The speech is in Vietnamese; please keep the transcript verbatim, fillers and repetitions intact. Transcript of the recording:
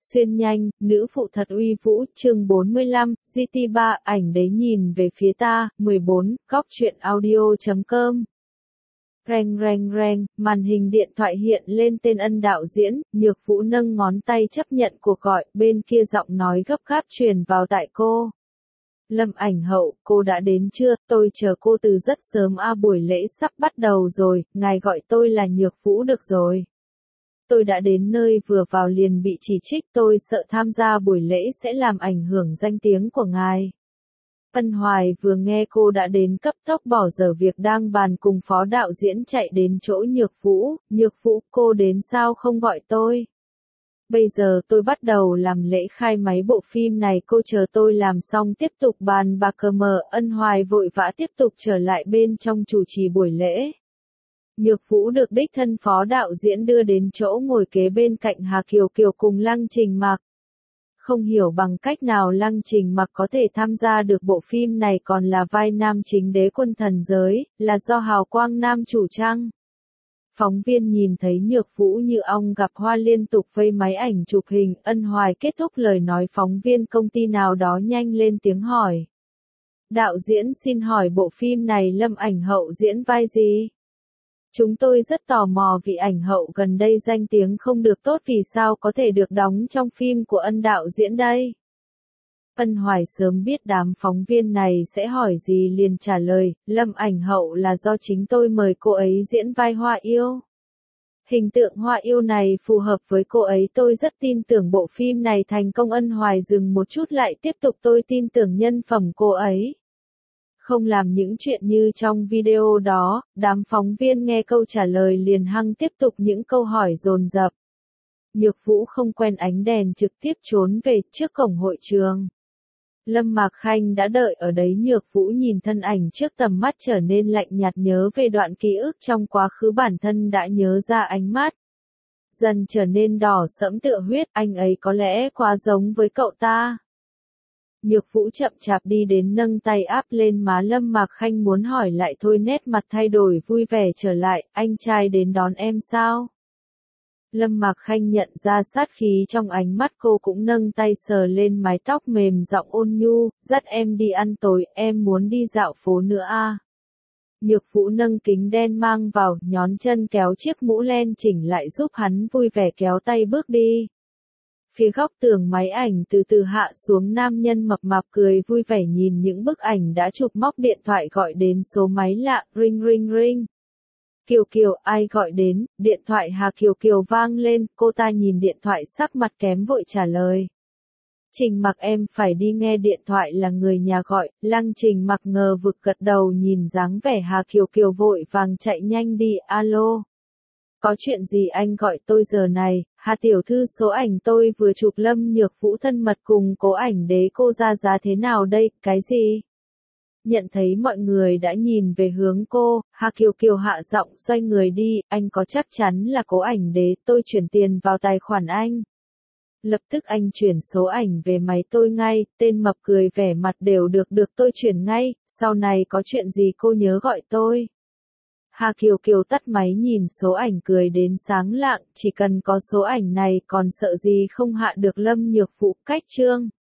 Xuyên nhanh, nữ phụ thật uy vũ, chương bốn mươi lăm, giê tê ba, ảnh đấy nhìn về phía ta, mười bốn, góc truyện audio chấm com. Reng reng reng, màn hình điện thoại hiện lên tên ân đạo diễn, Nhược Vũ nâng ngón tay chấp nhận cuộc gọi, bên kia giọng nói gấp gáp truyền vào tai cô. Lâm ảnh hậu, cô đã đến chưa, tôi chờ cô từ rất sớm a à, buổi lễ sắp bắt đầu rồi, ngài gọi tôi là Nhược Vũ được rồi. Tôi đã đến nơi vừa vào liền bị chỉ trích, tôi sợ tham gia buổi lễ sẽ làm ảnh hưởng danh tiếng của ngài. Ân Hoài vừa nghe cô đã đến cấp tốc bỏ dở việc đang bàn cùng phó đạo diễn chạy đến chỗ Nhược Vũ, Nhược Vũ, cô đến sao không gọi tôi? Bây giờ tôi bắt đầu làm lễ khai máy bộ phim này, cô chờ tôi làm xong tiếp tục bàn bạc cờ mờ. Ân Hoài vội vã tiếp tục trở lại bên trong chủ trì buổi lễ. Nhược Vũ được đích thân phó đạo diễn đưa đến chỗ ngồi kế bên cạnh Hà Kiều Kiều cùng Lăng Trình Mặc. Không hiểu bằng cách nào Lăng Trình Mặc có thể tham gia được bộ phim này còn là vai nam chính Đế Quân Thần Giới, là do Hào Quang Nam chủ trăng. Phóng viên nhìn thấy Nhược Vũ như ong gặp hoa liên tục vây máy ảnh chụp hình. Ân Hoài kết thúc lời nói phóng viên công ty nào đó nhanh lên tiếng hỏi. Đạo diễn xin hỏi bộ phim này Lâm ảnh hậu diễn vai gì? Chúng tôi rất tò mò vì ảnh hậu gần đây danh tiếng không được tốt, vì sao có thể được đóng trong phim của Ân đạo diễn đây? Ân Hoài sớm biết đám phóng viên này sẽ hỏi gì liền trả lời, Lâm ảnh hậu là do chính tôi mời cô ấy diễn vai Hoa Yêu. Hình tượng Hoa Yêu này phù hợp với cô ấy, tôi rất tin tưởng bộ phim này thành công. Ân Hoài dừng một chút lại tiếp tục, tôi tin tưởng nhân phẩm cô ấy. Không làm những chuyện như trong video đó. Đám phóng viên nghe câu trả lời liền hăng tiếp tục những câu hỏi dồn dập. Nhược Vũ không quen ánh đèn trực tiếp trốn về trước cổng hội trường. Lâm Mạc Khanh đã đợi ở đấy. Nhược Vũ nhìn thân ảnh trước tầm mắt trở nên lạnh nhạt, nhớ về đoạn ký ức trong quá khứ bản thân đã nhớ ra, ánh mắt dần trở nên đỏ sẫm tựa huyết. Anh ấy có lẽ quá giống với cậu ta. Nhược Vũ chậm chạp đi đến nâng tay áp lên má Lâm Mạc Khanh, muốn hỏi lại thôi nét mặt thay đổi vui vẻ trở lại, anh trai đến đón em sao? Lâm Mạc Khanh nhận ra sát khí trong ánh mắt cô, cũng nâng tay sờ lên mái tóc mềm, giọng ôn nhu, dắt em đi ăn tối, em muốn đi dạo phố nữa à? Nhược Vũ nâng kính đen mang vào, nhón chân kéo chiếc mũ len chỉnh lại giúp hắn, vui vẻ kéo tay bước đi. Phía góc tường máy ảnh từ từ hạ xuống, nam nhân mập mạp cười vui vẻ nhìn những bức ảnh đã chụp, móc điện thoại gọi đến số máy lạ, ring ring ring. Kiều Kiều, ai gọi đến? Điện thoại Hà Kiều Kiều vang lên, cô ta nhìn điện thoại sắc mặt kém vội trả lời. Trình Mặc, em phải đi nghe, điện thoại là người nhà gọi. Lăng Trình Mặc ngờ vực gật đầu, nhìn dáng vẻ Hà Kiều Kiều vội vàng chạy nhanh đi, alo. Có chuyện gì anh gọi tôi giờ này? Hà tiểu thư, số ảnh tôi vừa chụp Lâm Nhược Vũ thân mật cùng cố ảnh đế, cô ra giá thế nào đây? Cái gì? Nhận thấy mọi người đã nhìn về hướng cô, Hà Kiều Kiều hạ giọng xoay người đi, anh có chắc chắn là cố ảnh đế, tôi chuyển tiền vào tài khoản anh. Lập tức anh chuyển số ảnh về máy tôi ngay. Tên mập cười vẻ mặt đều được, được tôi chuyển ngay, sau này có chuyện gì cô nhớ gọi tôi. Hà Kiều Kiều tắt máy nhìn số ảnh cười đến sáng lạng, chỉ cần có số ảnh này còn sợ gì không hạ được Lâm Nhược Vũ. Cách chương